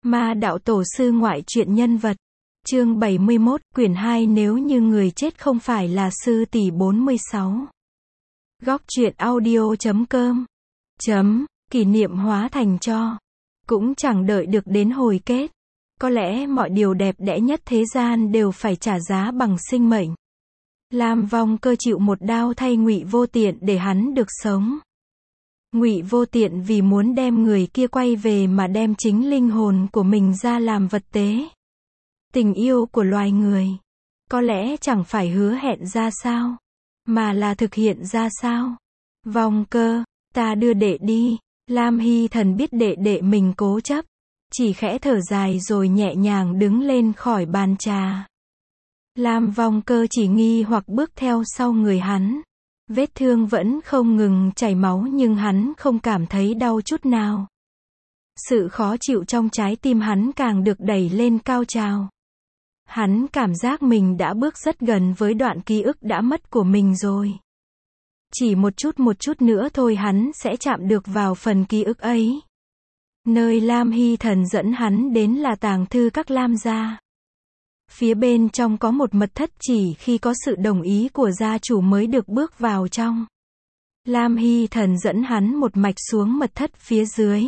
Ma đạo tổ sư ngoại truyện nhân vật. Chương 71, quyển 2 nếu như người chết không phải là sư tỷ 46. Góc truyện audio.com kỷ niệm hóa thành tro. Cũng chẳng đợi được đến hồi kết. Có lẽ mọi điều đẹp đẽ nhất thế gian đều phải trả giá bằng sinh mệnh. Lam Vong Cơ chịu một đao thay Ngụy Vô Tiện để hắn được sống. Ngụy Vô Tiện vì muốn đem người kia quay về mà đem chính linh hồn của mình ra làm vật tế. Tình yêu của loài người có lẽ chẳng phải hứa hẹn ra sao, mà là thực hiện ra sao. Vong Cơ, ta đưa đệ đi. Lam Hy Thần biết đệ đệ mình cố chấp, chỉ khẽ thở dài rồi nhẹ nhàng đứng lên khỏi bàn trà. Lam Vong Cơ chỉ nghi hoặc bước theo sau người hắn. Vết thương vẫn không ngừng chảy máu nhưng hắn không cảm thấy đau chút nào. Sự khó chịu trong trái tim hắn càng được đẩy lên cao trào. Hắn cảm giác mình đã bước rất gần với đoạn ký ức đã mất của mình rồi. Chỉ một chút nữa thôi hắn sẽ chạm được vào phần ký ức ấy. Nơi Lam Hy Thần dẫn hắn đến là tàng thư các Lam gia. Phía bên trong có một mật thất chỉ khi có sự đồng ý của gia chủ mới được bước vào trong. Lam Hy Thần dẫn hắn một mạch xuống mật thất phía dưới.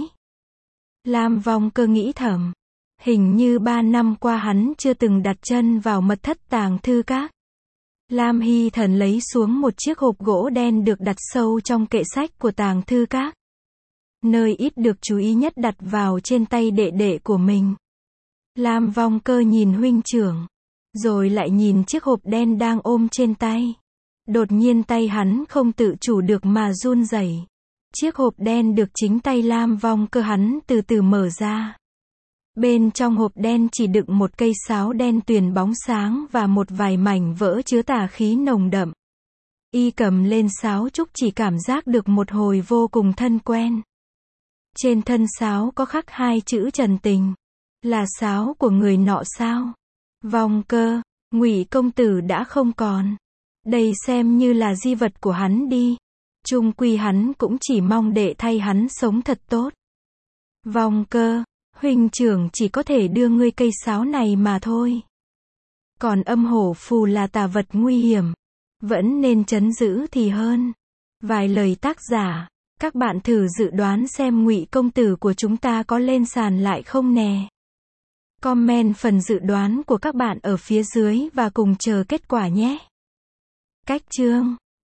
Lam Vong Cơ nghĩ thầm. Hình như 3 năm qua hắn chưa từng đặt chân vào mật thất tàng thư các. Lam Hy Thần lấy xuống một chiếc hộp gỗ đen được đặt sâu trong kệ sách của tàng thư các. Nơi ít được chú ý nhất đặt vào trên tay đệ đệ của mình. Lam Vong Cơ nhìn huynh trưởng, rồi lại nhìn chiếc hộp đen đang ôm trên tay. Đột nhiên tay hắn không tự chủ được mà run rẩy. Chiếc hộp đen được chính tay Lam Vong Cơ hắn từ từ mở ra. Bên trong hộp đen chỉ đựng một cây sáo đen tuyền bóng sáng và một vài mảnh vỡ chứa tà khí nồng đậm. Y cầm lên sáo trúc chỉ cảm giác được một hồi vô cùng thân quen. Trên thân sáo có khắc 2 chữ Trần Tình. Là sáo của người nọ sao? Vong Cơ, Ngụy công tử đã không còn. Đây xem như là di vật của hắn đi. Chung quy hắn cũng chỉ mong đệ thay hắn sống thật tốt. Vong Cơ, huynh trưởng chỉ có thể đưa ngươi cây sáo này mà thôi. Còn âm hổ phù là tà vật nguy hiểm, vẫn nên trấn giữ thì hơn. Vài lời tác giả, các bạn thử dự đoán xem Ngụy công tử của chúng ta có lên sàn lại không nè. Comment phần dự đoán của các bạn ở phía dưới và cùng chờ kết quả nhé. Cách chương